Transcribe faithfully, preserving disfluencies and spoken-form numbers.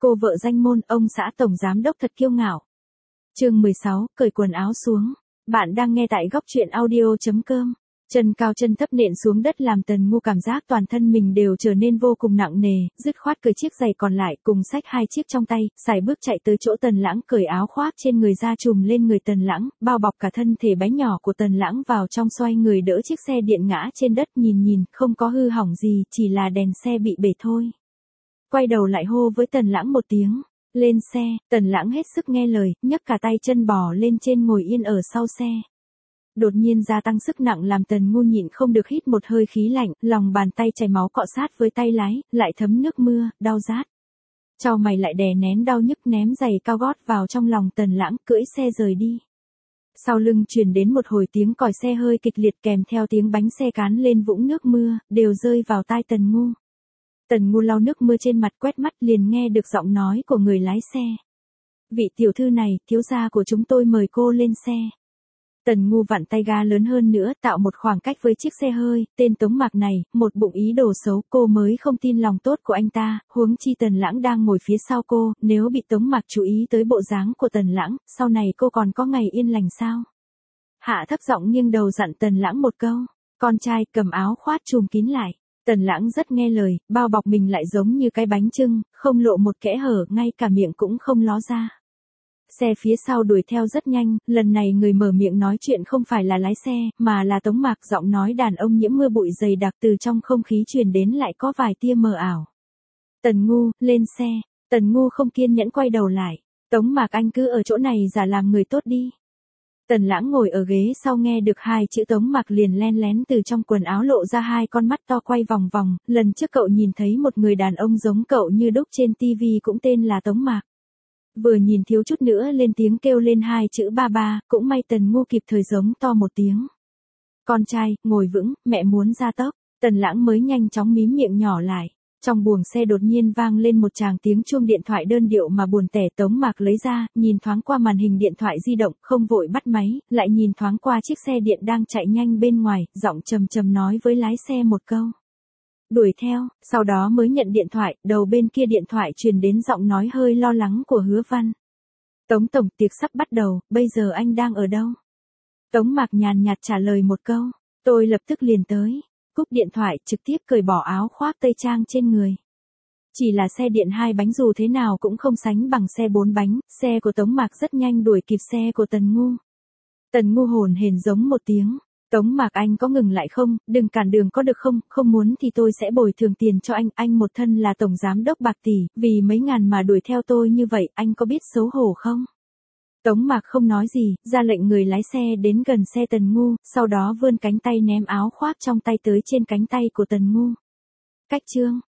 Cô vợ danh môn, ông xã tổng giám đốc thật kiêu ngạo. Chương mười sáu, cởi quần áo xuống. Bạn đang nghe tại góc truyện audio chấm com. Chân cao chân thấp nện xuống đất làm Tần Ngu cảm giác toàn thân mình đều trở nên vô cùng nặng nề, dứt khoát cởi chiếc giày còn lại cùng xách hai chiếc trong tay, sải bước chạy tới chỗ Tần Lãng cởi áo khoác trên người ra trùm lên người Tần Lãng, bao bọc cả thân thể bé nhỏ của Tần Lãng vào trong, xoay người đỡ chiếc xe điện ngã trên đất, nhìn nhìn, không có hư hỏng gì, chỉ là đèn xe bị bể thôi. Quay đầu lại hô với Tần Lãng một tiếng, lên xe. Tần Lãng hết sức nghe lời, nhấc cả tay chân bò lên trên ngồi yên ở sau xe. Đột nhiên gia tăng sức nặng làm Tần Ngu nhịn không được hít một hơi khí lạnh, lòng bàn tay chảy máu cọ sát với tay lái, lại thấm nước mưa, đau rát. Chau mày lại đè nén đau nhức, ném giày cao gót vào trong lòng Tần Lãng, cưỡi xe rời đi. Sau lưng truyền đến một hồi tiếng còi xe hơi kịch liệt kèm theo tiếng bánh xe cán lên vũng nước mưa, đều rơi vào tai Tần Ngu. Tần Ngu lau nước mưa trên mặt, quét mắt liền nghe được giọng nói của người lái xe. Vị tiểu thư này, thiếu gia của chúng tôi mời cô lên xe. Tần Ngu vặn tay ga lớn hơn nữa, tạo một khoảng cách với chiếc xe hơi, tên Tống Mạc này, một bụng ý đồ xấu, cô mới không tin lòng tốt của anh ta, huống chi Tần Lãng đang ngồi phía sau cô, nếu bị Tống Mạc chú ý tới bộ dáng của Tần Lãng, sau này cô còn có ngày yên lành sao? Hạ thấp giọng nghiêng đầu dặn Tần Lãng một câu, con trai cầm áo khoác trùm kín lại. Tần Lãng rất nghe lời, bao bọc mình lại giống như cái bánh chưng, không lộ một kẽ hở, ngay cả miệng cũng không ló ra. Xe phía sau đuổi theo rất nhanh, lần này người mở miệng nói chuyện không phải là lái xe, mà là Tống Mạc, giọng nói đàn ông nhiễm mưa bụi dày đặc từ trong không khí truyền đến lại có vài tia mờ ảo. Tần Ngu, lên xe. Tần Ngu không kiên nhẫn quay đầu lại. Tống Mạc, anh cứ ở chỗ này giả làm người tốt đi. Tần Lãng ngồi ở ghế sau nghe được hai chữ Tống Mạc liền len lén từ trong quần áo lộ ra hai con mắt to quay vòng vòng, lần trước cậu nhìn thấy một người đàn ông giống cậu như đúc trên tivi cũng tên là Tống Mạc. Vừa nhìn thiếu chút nữa lên tiếng kêu lên hai chữ ba ba, cũng may Tần Ngu kịp thời giống to một tiếng. Con trai, ngồi vững, mẹ muốn ra tốc. Tần Lãng mới nhanh chóng mím miệng nhỏ lại. Trong buồng xe đột nhiên vang lên một tràng tiếng chuông điện thoại đơn điệu mà buồn tẻ. Tống Mạc lấy ra, nhìn thoáng qua màn hình điện thoại di động, không vội bắt máy, lại nhìn thoáng qua chiếc xe điện đang chạy nhanh bên ngoài, giọng trầm trầm nói với lái xe một câu. Đuổi theo, sau đó mới nhận điện thoại, đầu bên kia điện thoại truyền đến giọng nói hơi lo lắng của Hứa Văn. Tống tổng, tiệc sắp bắt đầu, bây giờ anh đang ở đâu? Tống Mạc nhàn nhạt trả lời một câu, tôi lập tức liền tới. Cúp điện thoại, trực tiếp cởi bỏ áo khoác tây trang trên người. Chỉ là xe điện hai bánh dù thế nào cũng không sánh bằng xe bốn bánh, xe của Tống Mạc rất nhanh đuổi kịp xe của Tần Ngu. Tần Ngu hồn hển giống một tiếng. Tống Mạc, anh có ngừng lại không, đừng cản đường có được không, không muốn thì tôi sẽ bồi thường tiền cho anh, anh một thân là tổng giám đốc bạc tỷ, vì mấy ngàn mà đuổi theo tôi như vậy, anh có biết xấu hổ không? Tống Mạc không nói gì, ra lệnh người lái xe đến gần xe Tần Ngu, sau đó vươn cánh tay ném áo khoác trong tay tới trên cánh tay của Tần Ngu. Cách chương.